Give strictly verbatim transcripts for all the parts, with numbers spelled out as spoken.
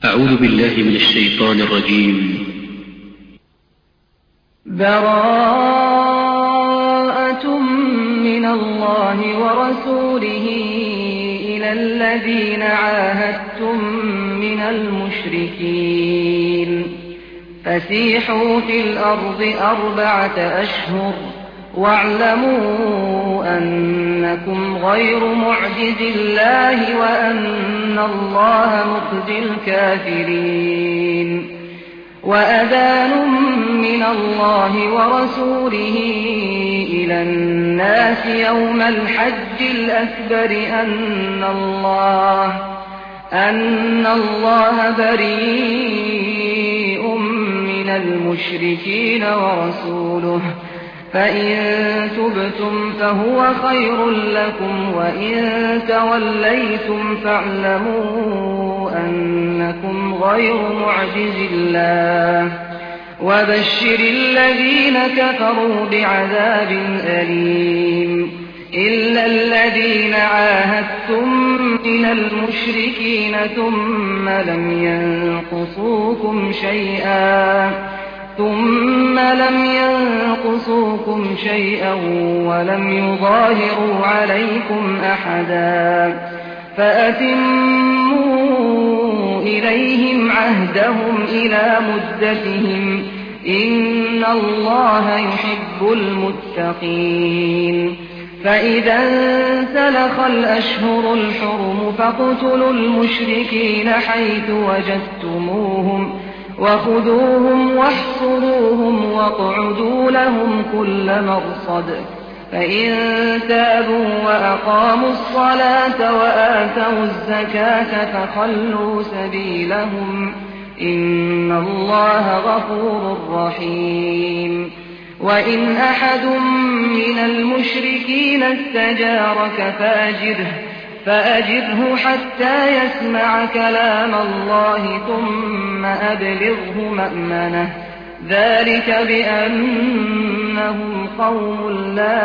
أعوذ بالله من الشيطان الرجيم. براءة من الله ورسوله إلى الذين عاهدتم من المشركين فسيحوا في الأرض أربعة أشهر واعلموا أنكم غير معجز الله وأن الله مخزي الكافرين. وأذان من الله ورسوله إلى الناس يوم الحج الأكبر أن الله أن الله بريء من المشركين ورسوله فإن تبتم فهو خير لكم وإن توليتم فاعلموا أنكم غير معجز الله وبشر الذين كفروا بعذاب أليم. إلا الذين عاهدتم من المشركين ثم لم ينقصوكم شيئا ثم لم ينقصوكم شيئا ولم يظاهروا عليكم أحدا فأتموا إليهم عهدهم إلى مدتهم إن الله يحب المتقين. فإذا انسلخ الأشهر الحرم فاقتلوا المشركين حيث وجدتموهم وخذوهم واحصروهم واقعدوا لهم كل مرصد. فإن تابوا وأقاموا الصلاة وآتوا الزكاة فخلوا سبيلهم إن الله غفور رحيم. وإن أحد من المشركين استجارك فأجره فأجره حتى يسمع كلام الله ثم أبلغه مأمنه ذلك بأنهم قوم لا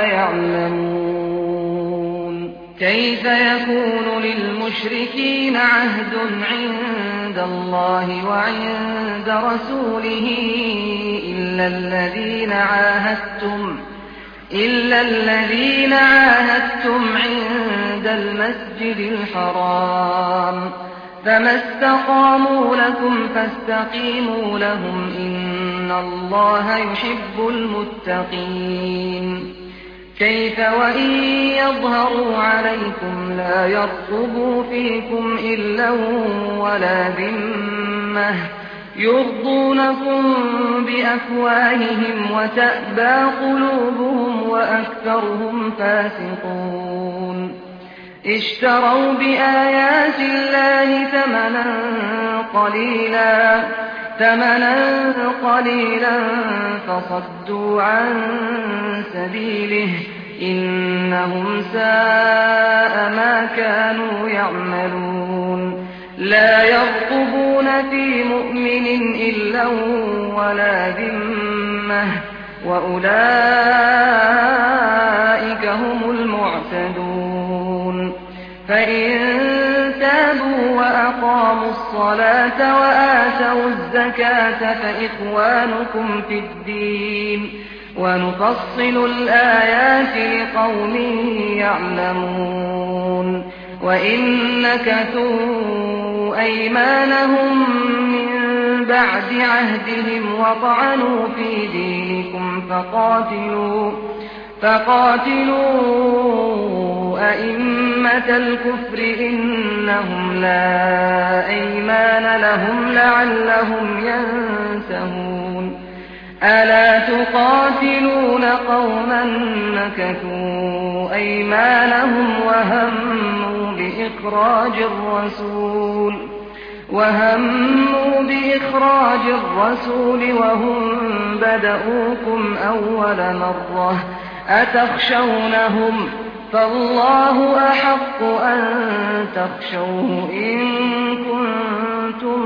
يعلمون. كيف يكون للمشركين عهد عند الله وعند رسوله إلا الذين عاهدتم إلا الذين عاهدتم عند المسجد الحرام فما استقاموا لكم فاستقيموا لهم إن الله يحب المتقين. كيف وإن يظهروا عليكم لا يرقبوا فيكم إلا ولا ذمة يرضونكم بأفواههم وتأبى قلوبهم وأكثرهم فاسقون. اشتروا بآيات الله ثمنا قليلا ثمنا قليلا فصدوا عن سبيله إنهم ساء ما كانوا يعملون. لا يرقبون في مؤمن إلا ولا ذمة وأولئك هم المعتدون. فإن تابوا وأقاموا الصلاة وآتوا الزكاة فإخوانكم في الدين ونفصل الآيات لقوم يعلمون. وإن نكثوا أيمانهم من بعد عهدهم وطعنوا في دينكم فقاتلوا فقاتلوا أئمة الكفر إنهم لا أيمان لهم لعلهم ينتهون. ألا تقاتلون قوما نكثوا أيمانهم وهموا بإخراج الرسول وهموا بإخراج الرسول وهم بدؤوكم أول مرة أتخشونهم فالله أحق أن تخشوه إن كنتم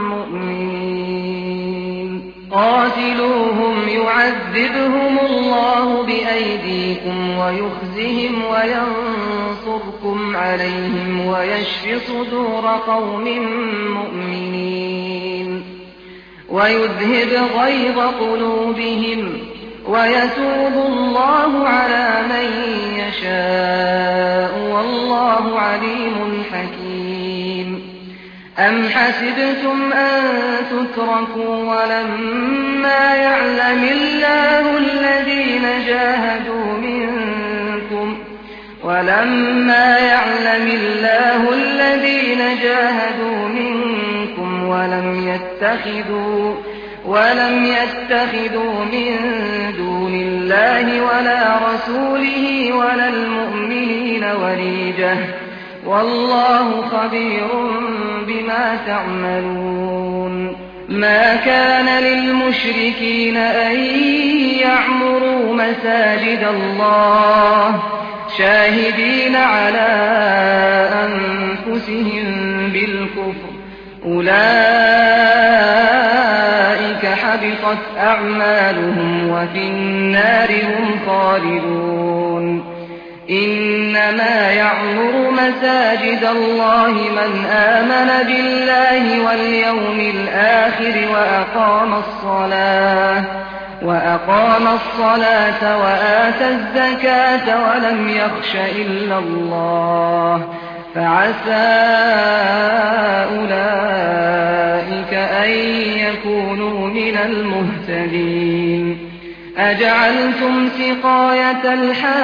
مؤمنين. قاتلوهم يعذبهم الله بأيديكم ويخزهم وينصركم عليهم ويشف صدور قوم مؤمنين. ويذهب غيظ قلوبهم ويتوب الله على من يشاء والله عليم حكيم. أم حسبتم أن تتركوا ولما يعلم الله الذين جاهدوا منكم ولما يعلم الله الذين جاهدوا منكم ولم يتخذوا ولم يتخذوا من دون الله ولا رسوله ولا المؤمنين وليجة والله خبير بما تعملون. ما كان للمشركين أن يعمروا مساجد الله شاهدين على أنفسهم بالكفر أولئك حبطت أعمالهم وفي النار هم خالدون. إنما يعمر مساجد الله من آمن بالله واليوم الآخر وأقام الصلاة وأقام الصلاة وآتى الزكاة ولم يخش إلا الله فعسى أولئك أن يكونوا من المهتدين. أجعلتم سقاية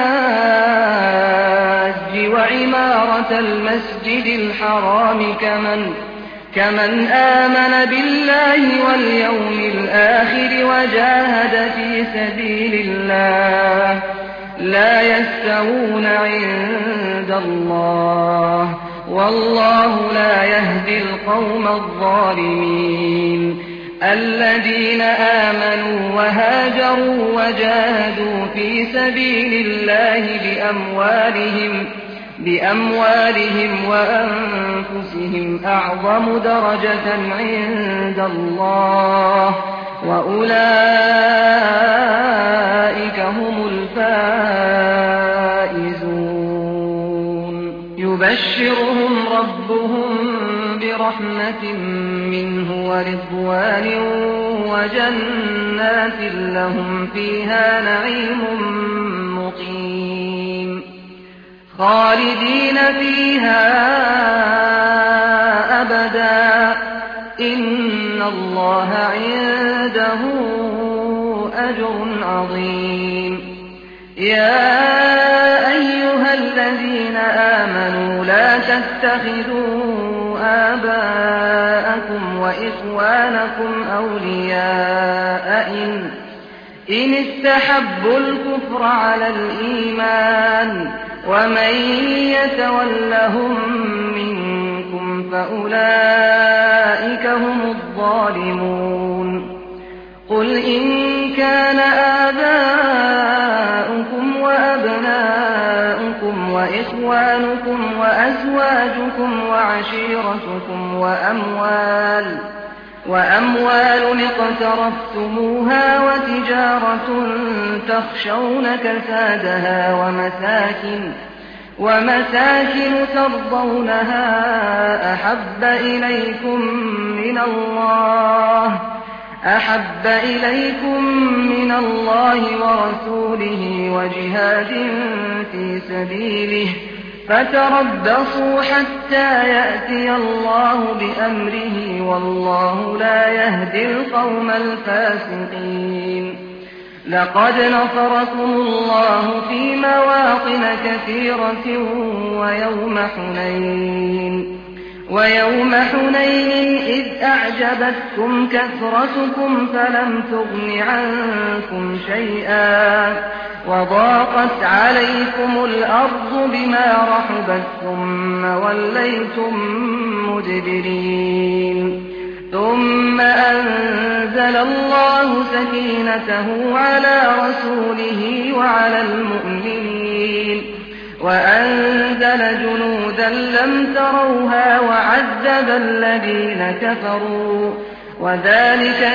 الحاج وعمارة المسجد الحرام كمن كمن آمن بالله واليوم الآخر وجاهد في سبيل الله لا يستوون عند الله والله لا يهدي القوم الظالمين. الذين آمنوا وهاجروا وجاهدوا في سبيل الله بأموالهم بأموالهم وأنفسهم أعظم درجة عند الله وأولئك هم الفائزون. يبشرهم ربهم برحمة منه ورضوان وجنات لهم فيها نعيم مقيم خالدين فيها أبدا إن الله عنده أجر عظيم. يا أيها الذين آمنوا لا تتخذوا آباءكم وإخوانكم أولياء إن, إن استحبوا الكفر على الإيمان ومن يتولهم منكم فأولئك هم الظالمون. قل إن كان آباؤكم وأبناؤكم وإخوانكم وأزواجكم وعشيرتكم وأموال وأموال اقترفتموها وتجارة تخشون كسادها ومساكن ومساكن ترضونها أحب إليكم من الله أحب إليكم من الله ورسوله وجهاد في سبيله فتربصوا حتى يأتي الله بأمره والله لا يهدي القوم الفاسقين. لقد نصركم الله في مواطن كثيرة ويوم حنين ويوم حنين إذ أعجبتكم كثرتكم فلم تغن عنكم شيئا وضاقت عليكم الأرض بما رحبت ثم وليتم مدبرين. ثم أنزل الله سكينته على رسوله وعلى المؤمنين وأنزل جنودا لم تروها وعذب الذين كفروا وذلك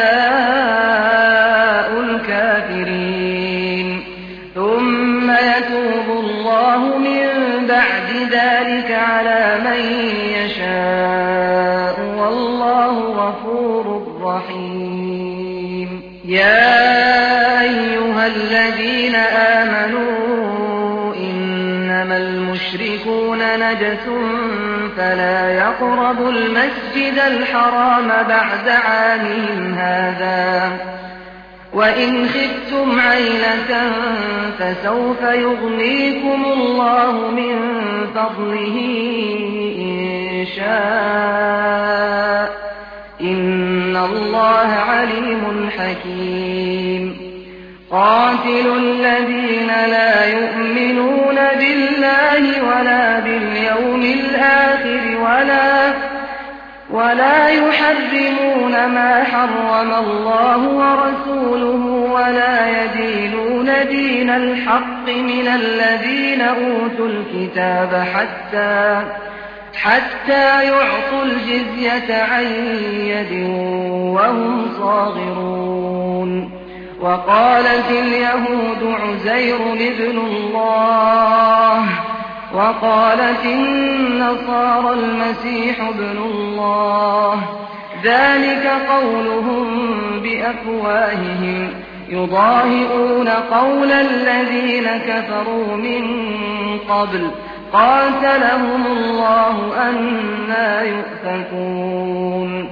جزاء الكافرين. ثم يتوب الله من بعد ذلك على من يشاء والله وَاللَّهُ غَفُورٌ رَّحِيمٌ يَا أَيُّهَا الَّذِينَ آمَنُوا إِنَّمَا الْمُشْرِكُونَ نَجَسٌ فَلَا يَقْرَبُوا الْمَسْجِدَ الْحَرَامَ بَعْدَ عَامِهِمْ هَٰذَا وَإِنْ خِفْتُمْ عَيْلَةً فَسَوْفَ يُغْنِيكُمُ اللَّهُ مِن فَضْلِهِ إِن شَاءَ ۚ إِنَّ اللَّهَ عَلِيمٌ حَكِيمٌ قَاتِلُوا الَّذِينَ لَا يُؤْمِنُونَ بِاللَّهِ وَلَا بِالْيَوْمِ الْآخِرِ وَلَا ولا يحرمون ما حرم الله ورسوله ولا يدينون دين الحق من الذين أوتوا الكتاب حتى حتى يعطوا الجزية عن يد وهم صاغرون وقالت اليهود عزير ابن الله وقالت النصارى المسيح ابن الله ذلك قولهم بأفواههم يضاهئون قول الذين كفروا من قبل قاتلهم الله أنى يؤفكون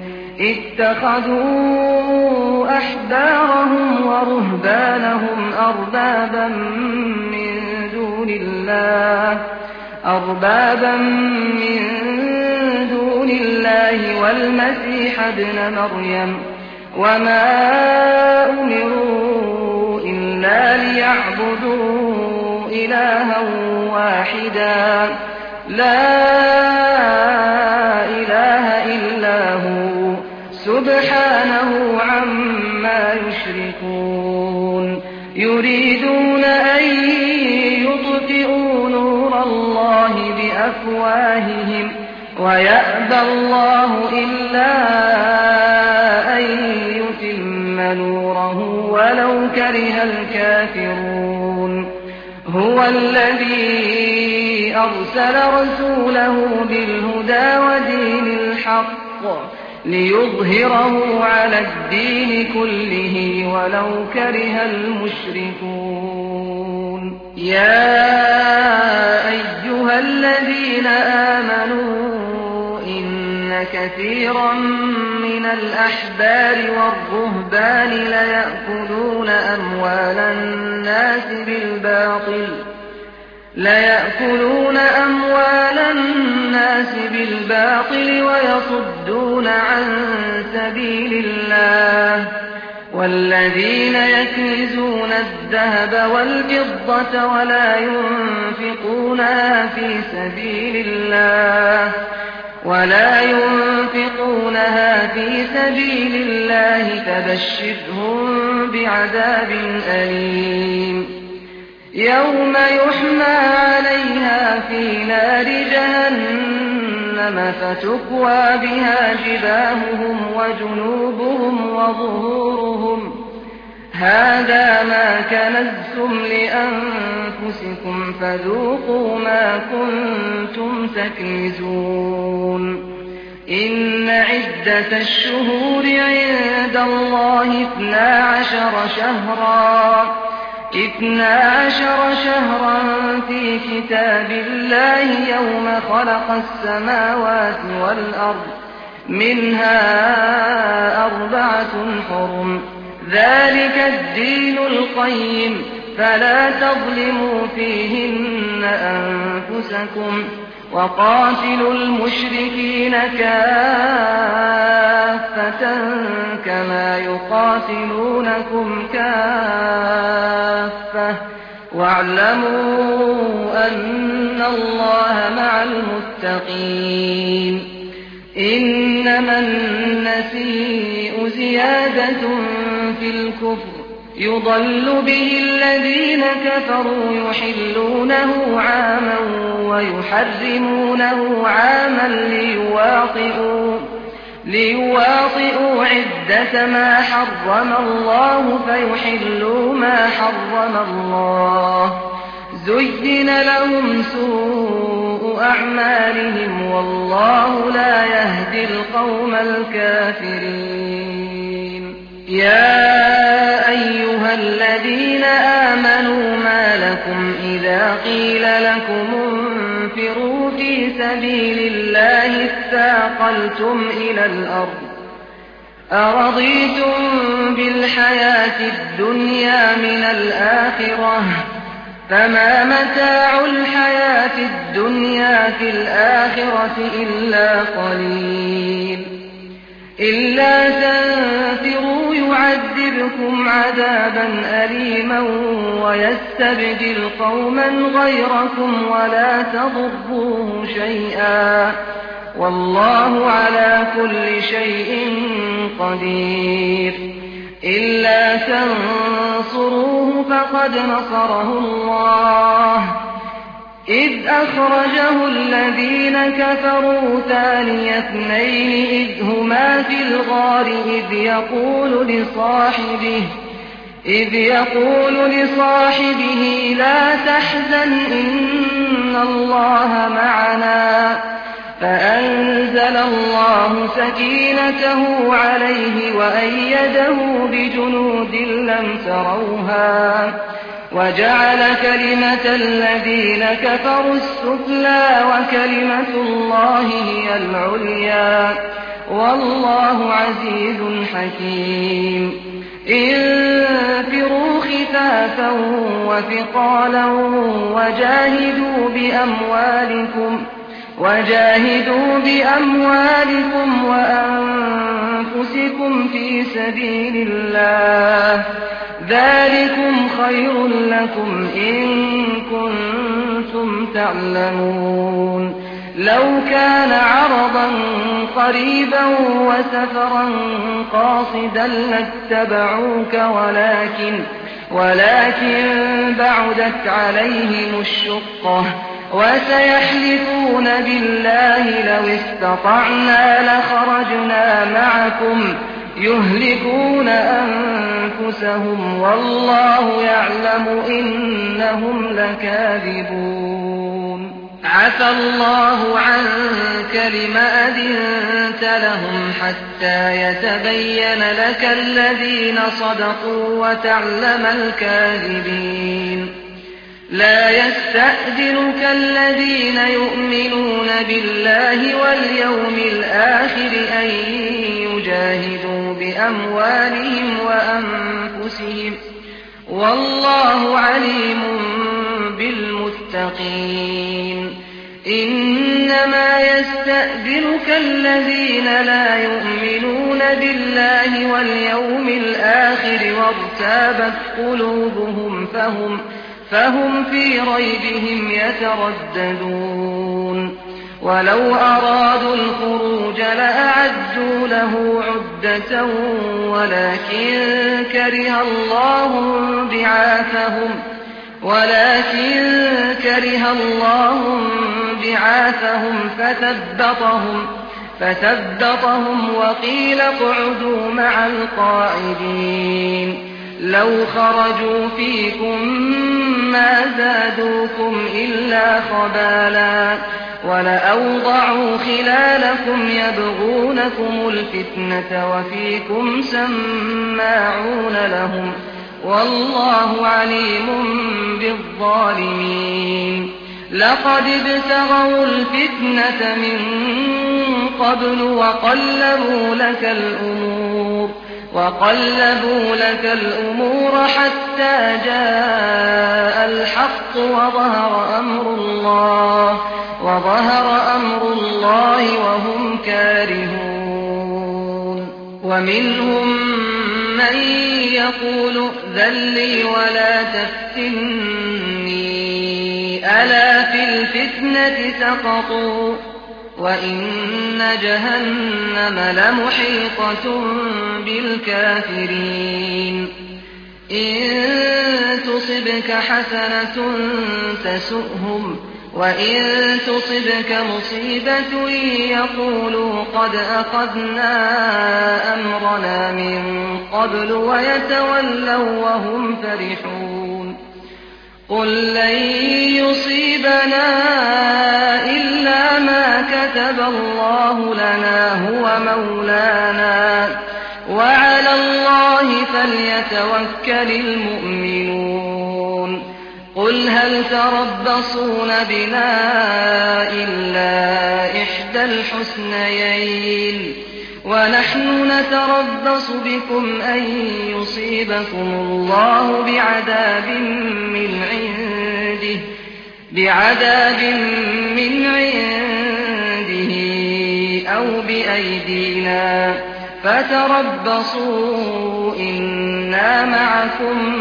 اتخذوا أحبارهم ورهبانهم أربابا من دون الله أربابا من دون الله والمسيح ابن مريم وما أمروا إلا ليعبدوا إلها واحدا لا إله إلا هو سبحانه عما يشركون يريدون أن يطفئوا نور الله بأفواههم ويأبى الله إلا أن يتم نوره ولو كره الكافرون هو الذي أرسل رسوله بالهدى ودين الحق ليظهره على الدين كله ولو كره المشركون يا أيها الذين آمنوا إن كثيرا من الأحبار والرهبان ليأكلون أموال الناس بالباطل ليأكلون أموال الناس بالباطل ويصدون عن سبيل الله والذين يكنزون الذهب والفضة ولا ينفقونها في سبيل الله ولا ينفقونها في سبيل الله فبشرهم بعذاب أليم يوم يحمى عليها في نار جهنم فتكوى بها جباههم وجنوبهم وظهورهم هذا ما كنزتم لأنفسكم فذوقوا ما كنتم تكنزون إن عدة الشهور عند الله اثنا عشر شهرا اثنا عشر شهرا في كتاب الله يوم خلق السماوات والأرض منها أربعة حرم ذلك الدين القيم فلا تظلموا فيهن أنفسكم وقاتلوا المشركين كافة كما يقاتلونكم كافة واعلموا أن الله مع المتقين إنما النسيء زيادة في الكفر يضل به الذين كفروا يحلونه عاما ويحرمونه عاما ليواطئوا ليواطئوا عدة ما حرم الله فيحلوا ما حرم الله زين لهم سوء أعمالهم والله لا يهدي القوم الكافرين. يا أيها الذين آمنوا ما لكم إذا قيل لكم انفروا في سبيل الله اثاقلتم إلى الأرض أرضيتم بالحياة الدنيا من الآخرة فما متاع الحياة الدنيا في الآخرة إلا قليل. إلا تنفروا يعذبكم عذابا أليما ويستبدل قوما غيركم ولا تضروه شيئا والله على كل شيء قدير. إلا تنصروه فقد نصره الله إذ أخرجه الذين كفروا ثاني اثنين إذ هما في الغار إذ يقول لصاحبه إذ يقول لصاحبه لا تحزن إن الله معنا فأنزل الله سكينته عليه وأيده بجنود لم تروها وجعل كلمة الذين كفروا السفلى وكلمة الله هي العليا والله عزيز حكيم. انفروا خفافا وثقالا وجاهدوا بأموالكم وجاهدوا بأموالكم وأنفسكم في سبيل الله ذلكم خير لكم إن كنتم تعلمون. لو كان عرضا قريبا وسفرا قاصدا لاتبعوك ولكن ولكن بعدت عليهم الشقة وسيحلفون بالله لو استطعنا لخرجنا معكم يهلكون أنفسهم والله يعلم إنهم لكاذبون. عفى الله عنك لم أذنت لهم حتى يتبين لك الذين صدقوا وتعلم الكاذبين. لا يستأذنك الذين يؤمنون بالله واليوم الآخر أن يجاهدوا بأموالهم وأنفسهم والله عليم بالمتقين. إنما يستأذنك الذين لا يؤمنون بالله واليوم الآخر وارتابت قلوبهم فهم فهم في ريبهم يترددون. ولو أرادوا الخروج لأعدوا له عدة ولكن كره الله بعاثهم ولكن كره الله بعاثهم فثبطهم فثبطهم وقيل اقعدوا مع القاعدين. لو خرجوا فيكم ما زادوكم إلا خبالا ولأوضعوا خلالكم يبغونكم الفتنة وفيكم سماعون لهم والله عليم بالظالمين. لقد ابتغوا الفتنة من قبل وقلبوا لك الأمور وقلبوا لك الأمور حتى جاء الحق وظهر أمر الله وظهر أمر الله وهم كارهون. ومنهم من يقول ائذن لي ولا تفتني ألا في الفتنة سقطوا وإن جهنم لمحيطة بالكافرين. إن تصبك حسنة تسؤهم وإن تصبك مصيبة يقولوا قد أخذنا أمرنا من قبل ويتولوا وهم فرحون. قل لن يصيبنا إلا ما كتب الله لنا هو مولانا وعلى الله فليتوكل المؤمنون قل هل تربصون بنا إلا إحدى الحسنيين ونحن نتربص بكم أن يصيبكم الله بعذاب من عنده بعذاب من عنده أو بأيدينا فتربصوا إنا معكم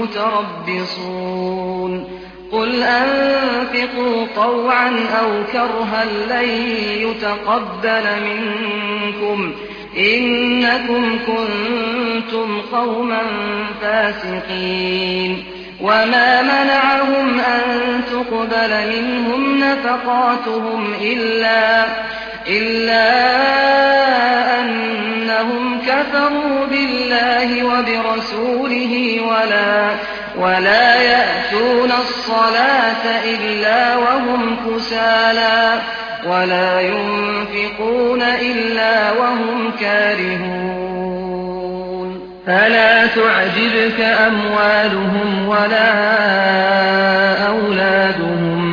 متربصون قل أنفقوا طوعا أو كرها لن يتقبل منكم إنكم كنتم قوما فاسقين وما منعهم أن تقبل منهم نفقاتهم إلا إلا أنهم كفروا بالله وبرسوله ولا ولا يأتون الصلاة إلا وهم كسالى ولا ينفقون إلا وهم كارهون فلا تعجبك أموالهم ولا أولادهم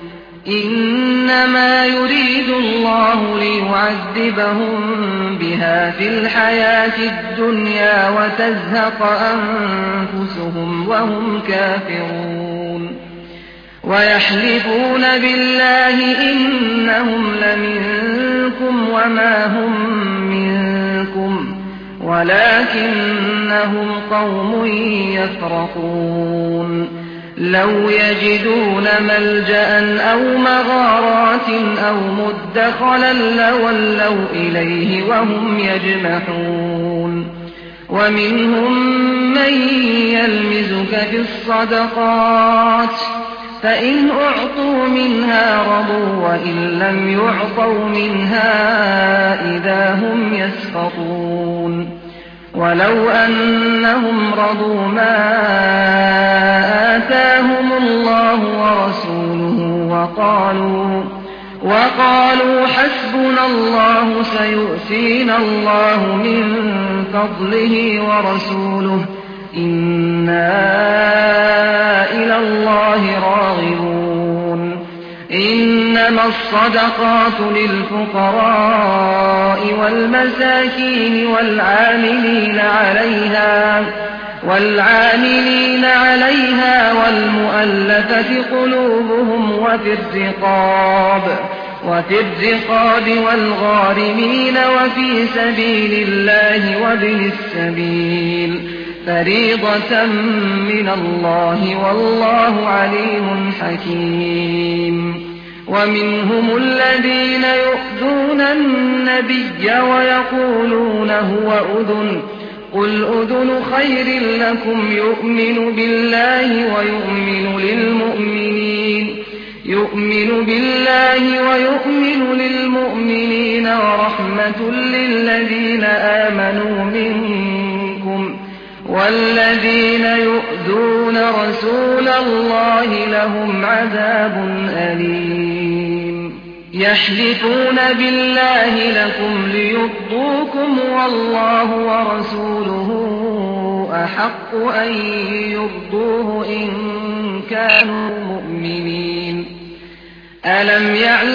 إنما يريد الله ليعذبهم بها في الحياة الدنيا وتزهق أنفسهم وهم كافرون ويحلفون بالله إنهم لمنكم وما هم منكم ولكنهم قوم يفرقون لو يجدون ملجأ أو مغارات أو مدخلا لولوا إليه وهم يجمحون ومنهم من يلمزك في الصدقات فإن أعطوا منها رضوا وإن لم يعطوا منها إذا هم يسخطون ولو أنهم رضوا ما آتاهم الله ورسوله وقالوا وقالوا حسبنا الله سيؤتينا الله من فضله ورسوله إنا إلى الله راغبون إنما الصدقات للفقراء والمساكين والعاملين عليها والعاملين عليها والمؤلفة قلوبهم وفي الرقاب وفي الرقاب والغارمين وفي سبيل الله وابن السبيل فريضة من الله والله عليم حكيم ومنهم الذين يؤذون النبي ويقولون هو أذن قل أذن خير لكم يؤمن بالله ويؤمن للمؤمنين يؤمن بالله ويؤمن للمؤمنين ورحمة للذين آمنوا منكم والذين يؤذون رسول الله لهم عذاب أليم يحلفون بالله لكم ليرضوكم والله ورسوله أحق أن يرضوه إن كانوا مؤمنين ألم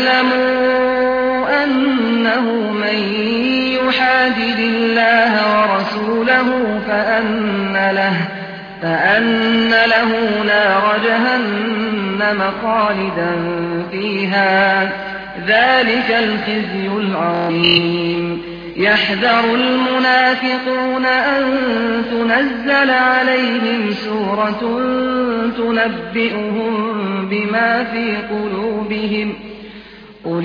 يعلموا أنه من يحادد الله ورسوله فأن له فأن له نار جهنم خالدا فيها ذلك الخزي العظيم يحذر المنافقون أن تنزل عليهم سورة تنبئهم بما في قلوبهم قل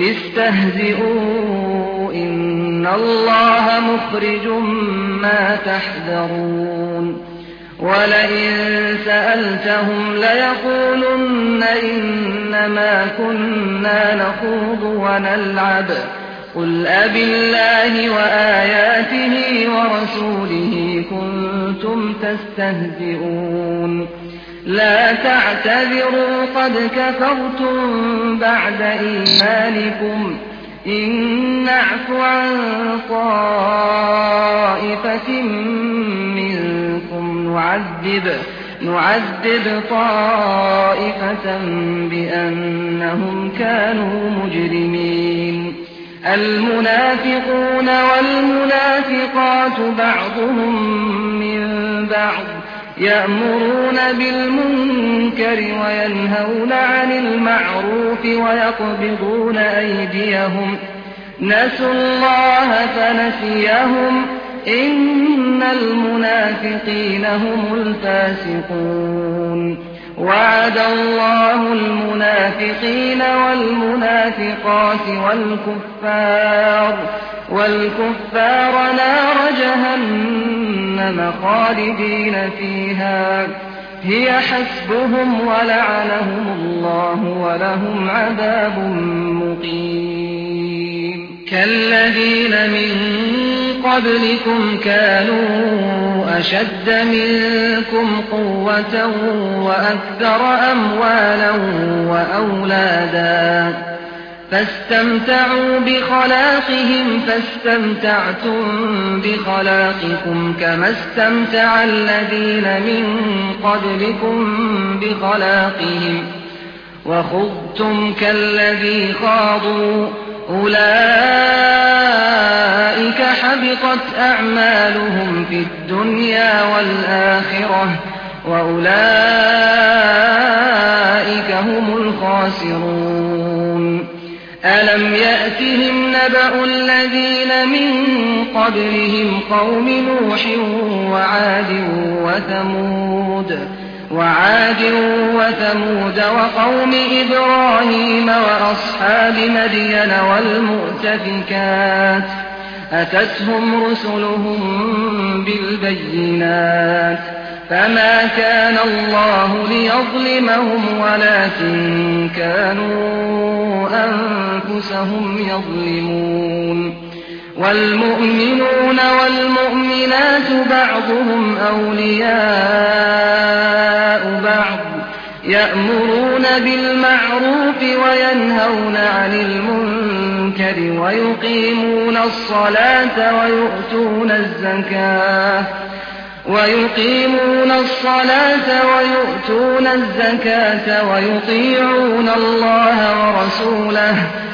استهزئوا إن الله مخرج ما تحذرون ولئن سألتهم ليقولن إنما كنا نخوض ونلعب قل أبالله وآياته ورسوله كنتم تستهزئون لا تعتذروا قد كفرتم بعد إيمانكم إن نعف عن طائفة منكم نعذب نعذب طائفة بأنهم كانوا مجرمين المنافقون والمنافقات بعضهم من بعض يأمرون بالمنكر وينهون عن المعروف ويقبضون أيديهم نسوا الله فنسيهم إن المنافقين هم الفاسقون وعد الله المنافقين والمنافقات والكفار والكفار نار جهنم خالدين فيها هي حسبهم ولعنهم الله ولهم عذاب مقيم كالذين من قبلكم كانوا أشد منكم قوة وأكثر أموالا وأولادا فاستمتعوا بخلاقهم فاستمتعتم بخلاقكم كما استمتع الذين من قبلكم بخلاقهم وخضتم كالذي خاضوا أولئك حبطت أعمالهم في الدنيا والآخرة وأولئك هم الخاسرون ألم يأتهم نبأ الذين من قبلهم قوم نوح وعاد وثمود وعاد وثمود وقوم إبراهيم وأصحاب مدين والمؤتفكات أتتهم رسلهم بالبينات فما كان الله ليظلمهم ولكن كانوا أنفسهم يظلمون والمؤمنون والمؤمنات بعضهم أولياء بعض يأمرون بالمعروف وينهون عن المنكر ويقيمون الصلاة ويؤتون الزكاة ويقيمون الصلاة ويؤتون الزكاة ويطيعون الله ورسوله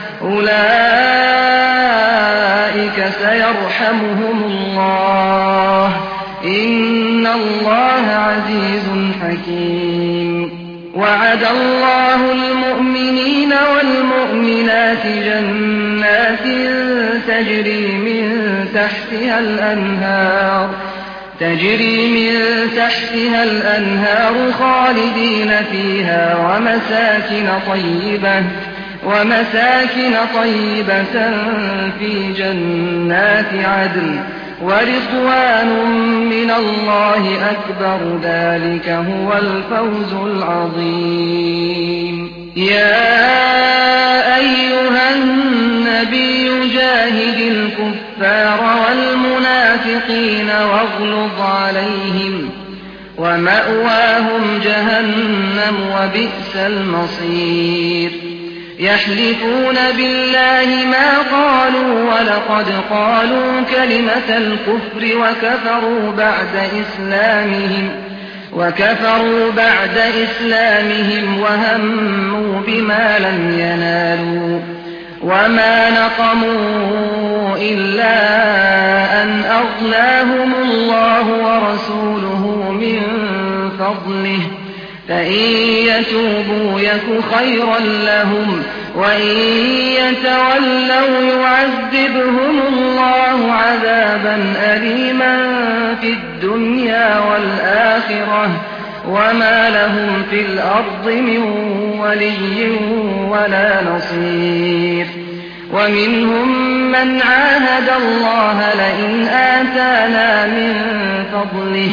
أولئك سيرحمهم الله إن الله عزيز حكيم وعد الله المؤمنين والمؤمنات جنات تجري من تحتها الأنهار تجري من تحتها الأنهار خالدين فيها ومساكن طيبة ومساكن طيبة في جنات عدن ورضوان من الله أكبر ذلك هو الفوز العظيم يا أيها النبي جاهد الكفار والمنافقين واغلظ عليهم ومأواهم جهنم وبئس المصير يحلفون بالله ما قالوا ولقد قالوا كلمة الكفر وكفروا بعد إسلامهم وكفروا بعد إسلامهم وهموا بما لم ينالوا وما نقموا إلا أن أغناهم الله ورسوله من فضله فإن يتوبوا يك خيرا لهم وإن يتولوا يعذبهم الله عذابا أليما في الدنيا والآخرة وما لهم في الأرض من ولي ولا نصير ومنهم من عاهد الله لئن آتانا من فضله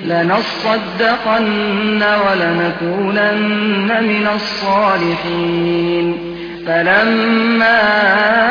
لنصدقن ولنكونن من الصالحين فلما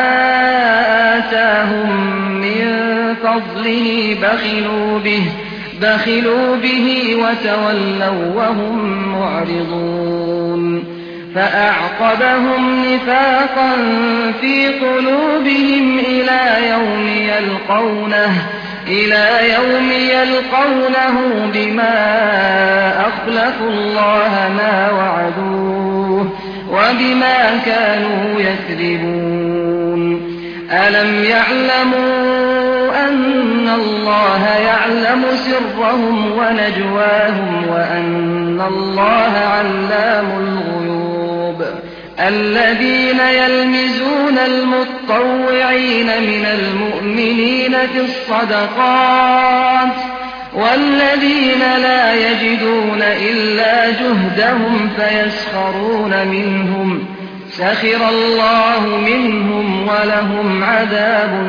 آتاهم من فضله بخلوا به بخلوا به وتولوا وهم معرضون فأعقبهم نفاقا في قلوبهم إلى يوم يلقونه إلى يوم يلقونه بما أخلفوا الله ما وعدوه وبما كانوا يكذبون ألم يعلموا أن الله يعلم سرهم ونجواهم وأن الله علام الغيوب الذين يلمزون المتطوعين من المؤمنين في الصدقات والذين لا يجدون إلا جهدهم فيسخرون منهم سخر الله منهم ولهم عذاب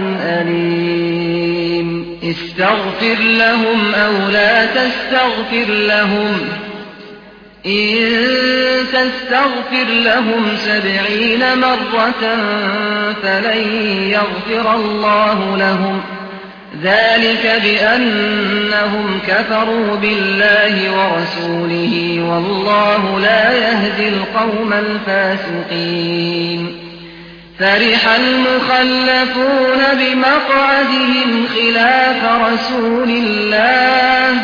أليم استغفر لهم أو لا تستغفر لهم إن تستغفر لهم سبعين مرة فلن يغفر الله لهم ذلك بأنهم كفروا بالله ورسوله والله لا يهدي القوم الفاسقين فرح المخلفون بمقعدهم خلاف رسول الله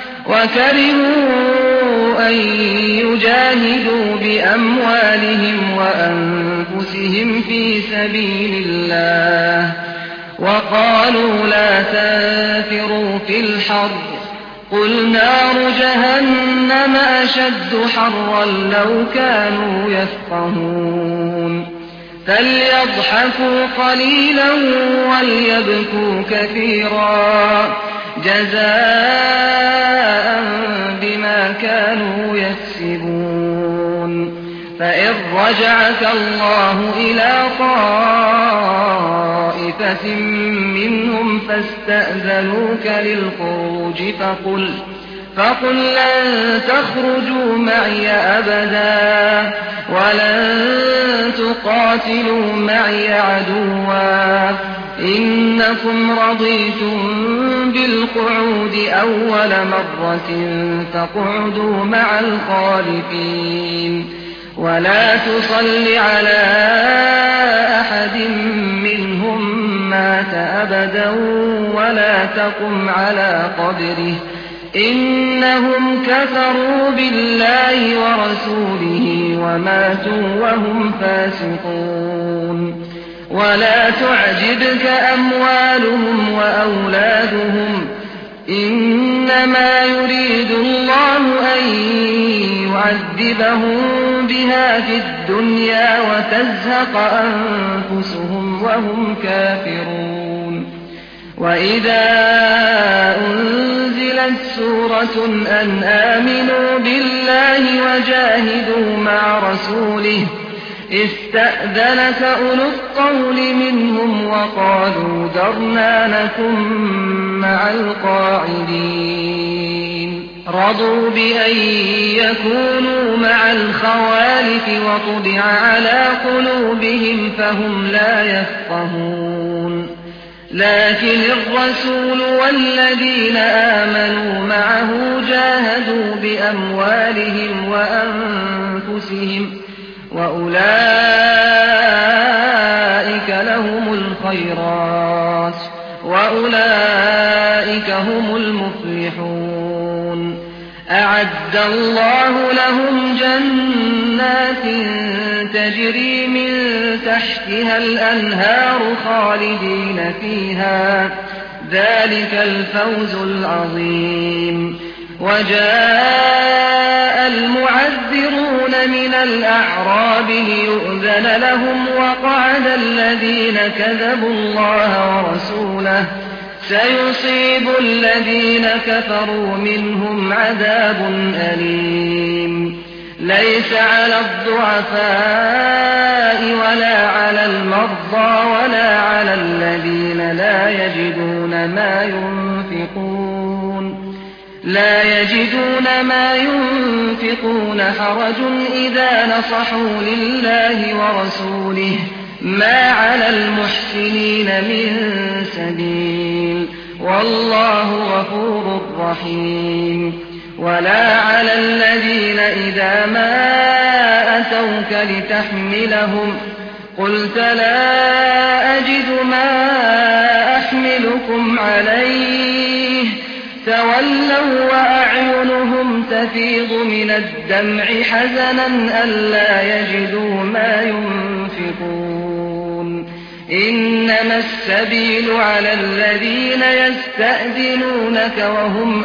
وكرهوا أن يجاهدوا بأموالهم وأنفسهم في سبيل الله وقالوا لا تنفروا في الحر قل نار جهنم أشد حرا لو كانوا يفقهون فليضحكوا قليلا وليبكوا كثيرا جزاء بما كانوا يكسبون فإن رجعك الله إلى طائفة منهم فاستأذنوك للخروج فقل فقل لن تخرجوا معي أبدا ولن تقاتلوا معي عدوا إنكم رضيتم بالقعود أول مرة فاقعدوا مع الخالفين ولا تصل على أحد منهم مات أبدا ولا تقم على قبره إنهم كفروا بالله ورسوله وماتوا وهم فاسقون ولا تعجبك أموالهم وأولادهم إنما يريد الله أن يعذبهم بها في الدنيا وتزهق أنفسهم وهم كافرون وإذا أنزلت سورة أن آمنوا بالله وجاهدوا مع رسوله استأذنك أولو الطول منهم وقالوا ذرنا نكن مع القاعدين رضوا بأن يكونوا مع الخوالف وطبع على قلوبهم فهم لا يفقهون لكن الرسول والذين آمنوا معه جاهدوا بأموالهم وأنفسهم وأولئك لهم الخيرات وأولئك هم المفلحون أعد الله لهم جنات تجري من تحتها الأنهار خالدين فيها ذلك الفوز العظيم وجاء المعذرون من الأعراب ليؤذن لهم وقعد الذين كذبوا الله ورسوله سيصيب الذين كفروا منهم عذاب أليم ليس على الضعفاء ولا على المرضى ولا على الذين لا يجدون ما ينفقون لا يجدون ما ينفقون حرج إذا نصحوا لله ورسوله ما على المحسنين من سبيل والله غفور رحيم. ولا على الذين إذا ما أتوك لتحملهم قلت لا أجد ما أحملكم عليه تولوا وأعينهم تفيض من الدمع حزنا ألا يجدوا ما ينفقون. إنما السبيل على الذين يستأذنونك وهم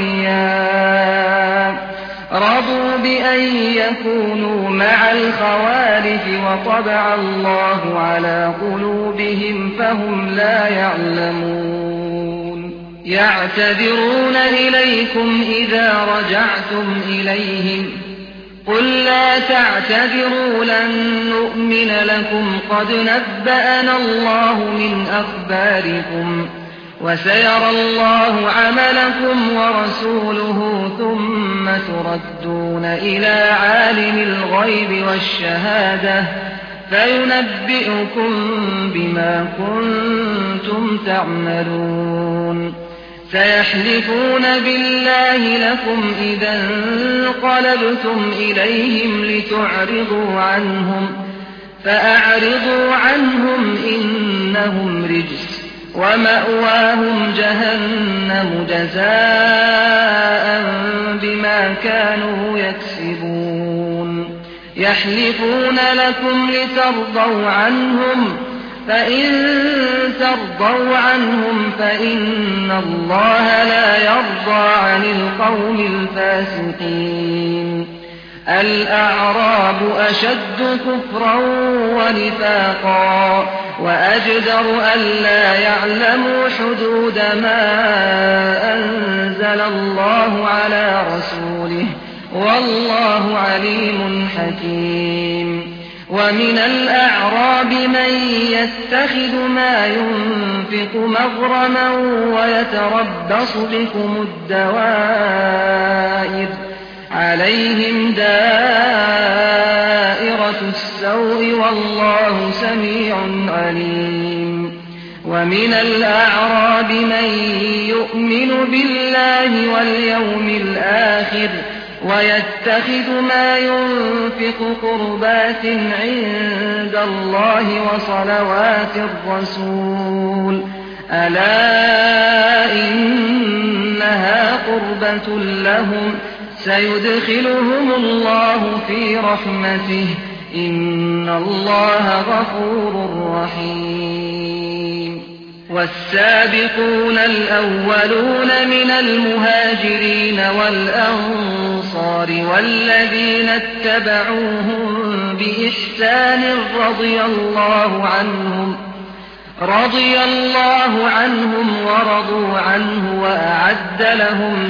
أغنياء رضوا بأن يكونوا مع الخوالف وطبع الله على قلوبهم فهم لا يعلمون. يعتذرون إليكم إذا رجعتم إليهم قل لا تعتذروا لن نؤمن لكم قد نبأنا الله من أخباركم وسيرى الله عملكم ورسوله ثم تردون إلى عالم الغيب والشهادة فينبئكم بما كنتم تعملون. سيحلفون بالله لكم إذا انقلبتم إليهم لتعرضوا عنهم فأعرضوا عنهم إنهم رجس ومأواهم جهنم جزاء بما كانوا يكسبون. يحلفون لكم لترضوا عنهم فإن ترضوا عنهم فإن الله لا يرضى عن القوم الفاسقين. الأعراب أشد كفرا ونفاقا وأجدر ألا يعلموا حدود ما أنزل الله على رسوله والله عليم حكيم. ومن الأعراب من يتخذ ما ينفق مغرما ويتربص بكم الدوائر عليهم دائرة السوء والله سميع عليم. ومن الأعراب من يؤمن بالله واليوم الآخر ويتخذ ما ينفق قربات عند الله وصلوات الرسول ألا إنها قربة لهم سيدخلهم الله في رحمته إن الله غفور رحيم. والسابقون الأولون من المهاجرين والأنصار والذين اتبعوهم بإحسان رضي الله عنهم رضي الله عنهم ورضوا عنه وأعد لهم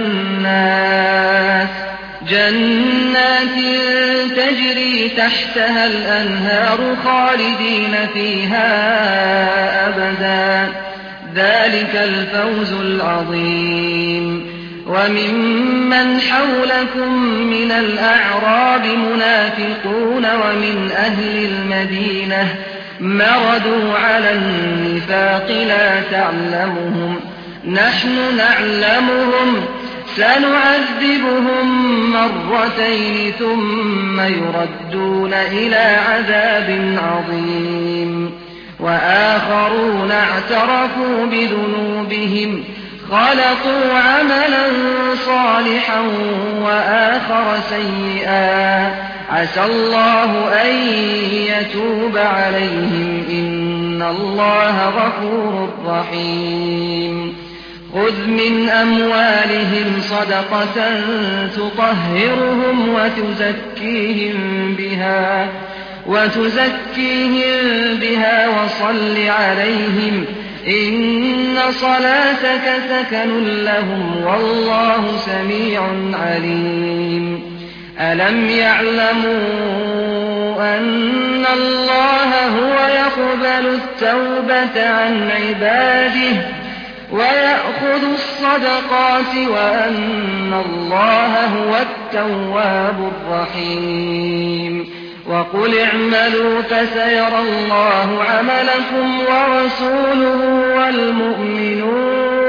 جنات جنات تجري تحتها الأنهار خالدين فيها أبدا ذلك الفوز العظيم. وممن حولكم من الأعراب منافقون ومن أهل المدينة مردوا على النفاق لا تعلمهم نحن نعلمهم سنعذبهم مرتين ثم يردون إلى عذاب عظيم. وآخرون اعترفوا بذنوبهم خلطوا عملا صالحا وآخر سيئا عسى الله أن يتوب عليهم إن الله غفور رحيم. خذ من أموالهم صدقة تطهرهم وتزكيهم بها وتزكيهم بها وصل عليهم إن صلاتك سكن لهم والله سميع عليم. ألم يعلموا أن الله هو يقبل التوبة عن عباده ويأخذ الصدقات وأن الله هو التواب الرحيم. وقل اعملوا فسيرى الله عملكم ورسوله والمؤمنون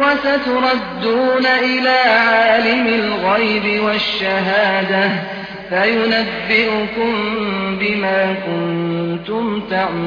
وستردون إلى عالم الغيب والشهادة فينبئكم بما كنتم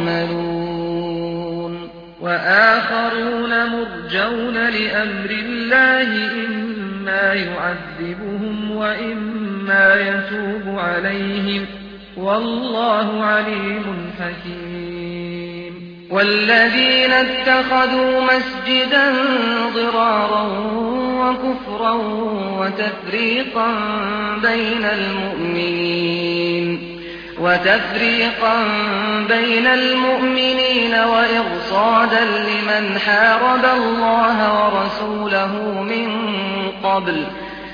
تعملون وآخرون مرجون لأمر الله إما يعذبهم وإما يتوب عليهم والله عليم حكيم والذين اتخذوا مسجدا ضرارا وكفرا وتفريقا بين المؤمنين وتفريقا بين المؤمنين وإرصادا لمن حارب الله ورسوله من قبل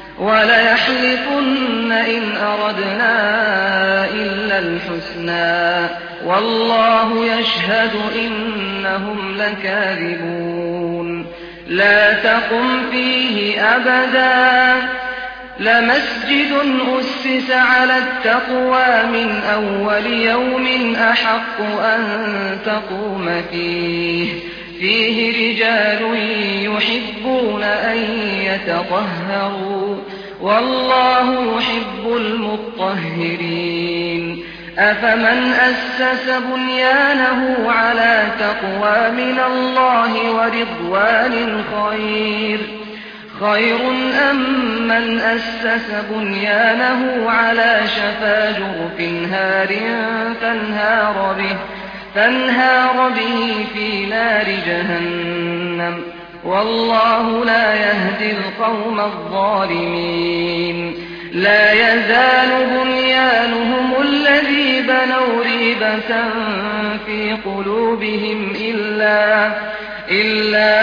وليحلفن إن أردنا إلا الحسنى والله يشهد إنهم لكاذبون لا تقم فيه أبدا لمسجد أسس على التقوى من أول يوم أحق أن تقوم فيه فيه رجال يحبون أن يتطهروا والله يحب المطهرين أفمن أسس بنيانه على تقوى من الله ورضوان خير خير أم من أسس بنيانه على شفا جرف هار فانهار به فانهار به في نار جهنم والله لا يهدي القوم الظالمين لا يزال بنيانهم الذي بنوا ريبة في قلوبهم إلا, إلا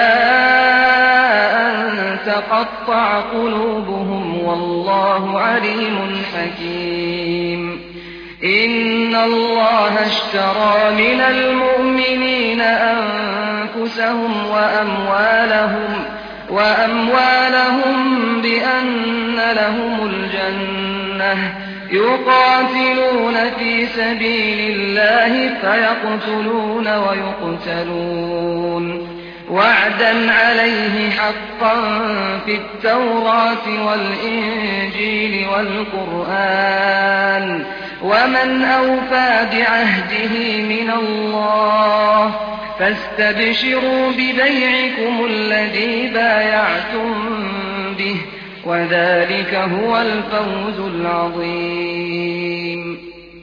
أن تقطع قلوبهم والله عليم حكيم إن الله اشترى من المؤمنين أنفسهم وأموالهم, وأموالهم بأن لهم الجنة يقاتلون في سبيل الله فيقتلون ويقتلون وعدا عليه حقا في التوراة والإنجيل والقرآن ومن أوفى بعهده من الله فاستبشروا ببيعكم الذي بايعتم به وذلك هو الفوز العظيم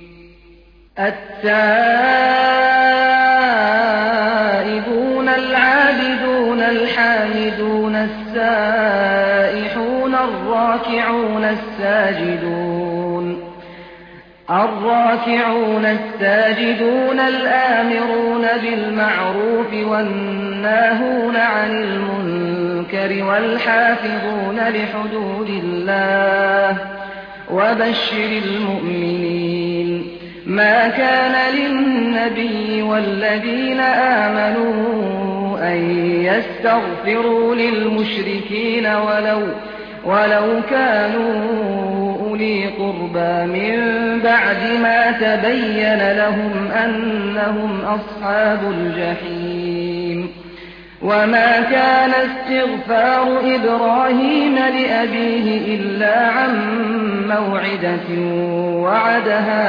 التائبون العابدون الحامدون السائحون الراكعون الساجدون الراكعون الساجدون الآمرون بالمعروف والناهون عن المنكر والحافظون لحدود الله وبشر المؤمنين ما كان للنبي والذين آمنوا أن يستغفروا للمشركين ولو, ولو كانوا أولي قربى من بعد ما تبين لهم أنهم أصحاب الجحيم وما كان استغفار إبراهيم لأبيه إلا عن موعدة وعدها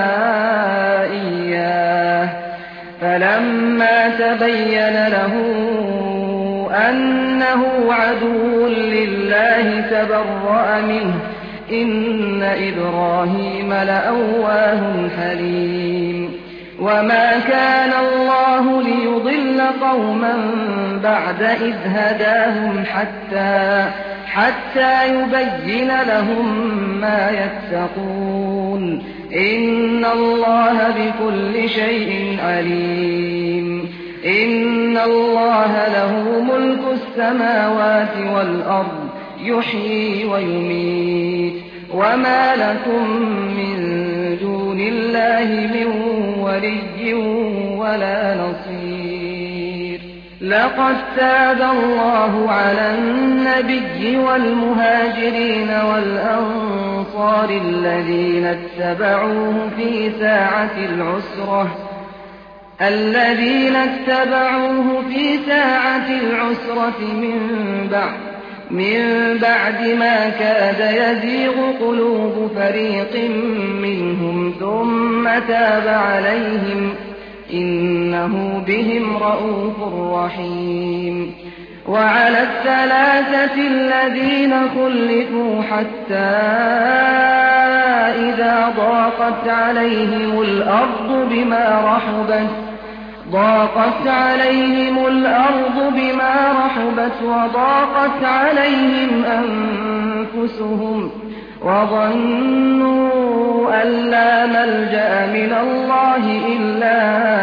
إياه فلما تبين له أنه عدو لله تبرأ منه إن إبراهيم لأواه حليم وما كان الله ليضل قوما بعد إذ هداهم حتى, حتى يبين لهم ما يتقون إن الله بكل شيء عليم إن الله له ملك السماوات والأرض يحيي ويميت وما لكم من دون الله من ولي ولا نصير لقد تاب الله على النبي والمهاجرين والأنصار الذين اتبعوه في ساعة العسرة الذين اتبعوه في ساعة العسرة من بعد من بعد ما كاد يزيغ قلوب فريق منهم ثم تاب عليهم إنه بهم رءوف رحيم. وعلى الثلاثة الذين خلفوا حتى إذا ضاقت عليهم الأرض بما رحبت ضاقت عليهم الأرض بما رحبت وضاقت عليهم أنفسهم وظنوا أن لا ملجأ من الله إلا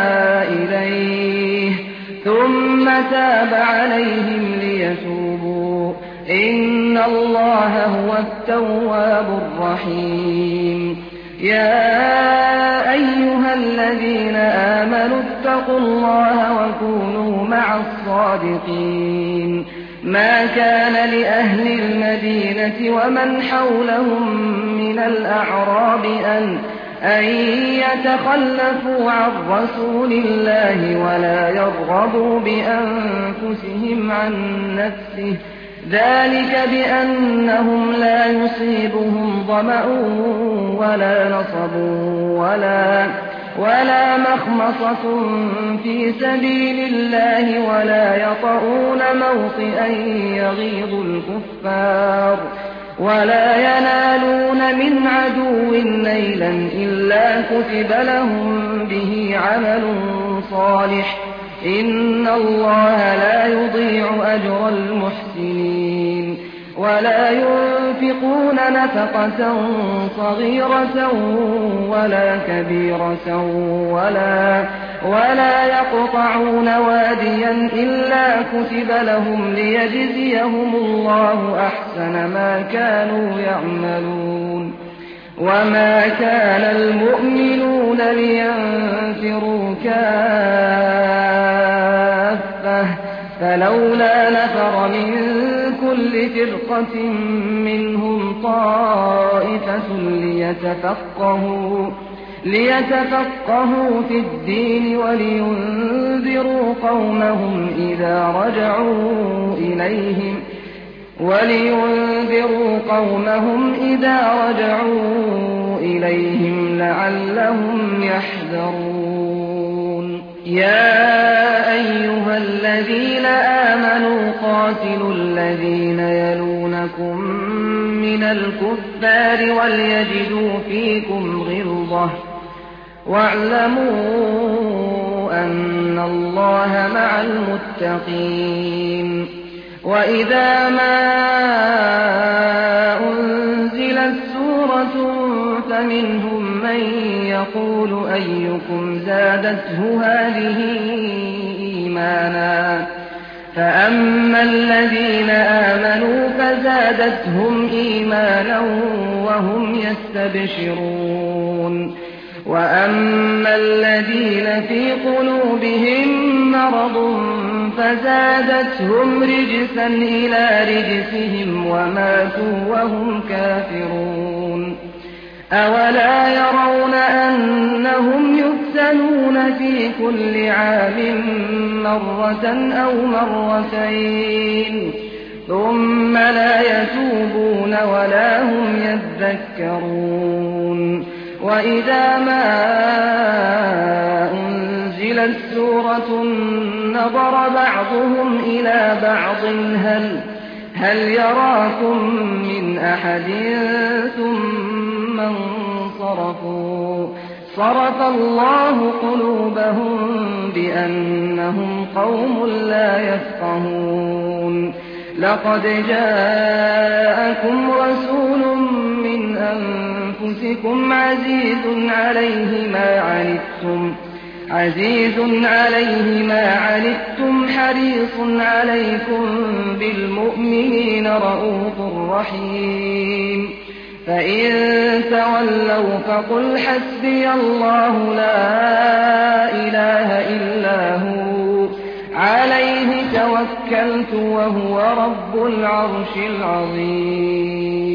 إليه ثم تاب عليهم ليتوبوا إن الله هو التواب الرحيم. يا أيها الذين آمنوا اتقوا الله وكونوا مع الصادقين. ما كان لأهل المدينة ومن حولهم من الأعراب أن أن يتخلفوا عن رسول الله ولا يرغبوا بأنفسهم عن نفسه ذلك بأنهم لا يصيبهم ظمأ ولا نصب ولا ولا مخمصة في سبيل الله ولا يطؤون موطئا يغيظ الكفار ولا ينالون من عدو نيلا إلا كتب لهم به عمل صالح إن الله لا يضيع أجر المحسنين. ولا ينفقون نفقة صغيرة ولا كبيرة ولا ولا يقطعون واديا إلا كتب لهم ليجزيهم الله أحسن ما كانوا يعملون. وما كان المؤمنون لينفروا كافة فلولا نفر من كل فرقة منهم طائفة ليتفقهوا ليتفقهوا في الدين ولينذروا قومهم إذا رجعوا إليهم ولينذروا قومهم إذا رجعوا إليهم لعلهم يحذرون. يا أيها الذين آمنوا قاتلوا الذين يلونكم من الكفار وليجدوا فيكم غلظة واعلموا أن الله مع المتقين. وإذا ما أنزلت سورة فمنهم من يقول أيكم زادته هذه إيمانا فأما الذين آمنوا فزادتهم إيمانا وهم يستبشرون. وأما الذين في قلوبهم مرض فزادتهم رجسا إلى رجسهم وماتوا وهم كافرون. أولا يرون أنهم يفتنون في كل عام مرة أو مرتين ثم لا يتوبون ولا هم يذكرون. وإذا ما أنزلت سورة نظر بعضهم إلى بعض هل هل يراكم من أحد ثم انصرفوا صرف الله قلوبهم بأنهم قوم لا يفقهون. لقد جاءكم رسول من أنفسكم عزيز عليه ما عنتم عزيز عليه ما عنتم حريص عليكم بالمؤمنين رءوف رحيم. فإن تولوا فقل حسبي الله لا إله إلا هو عليه توكلت وهو رب العرش العظيم.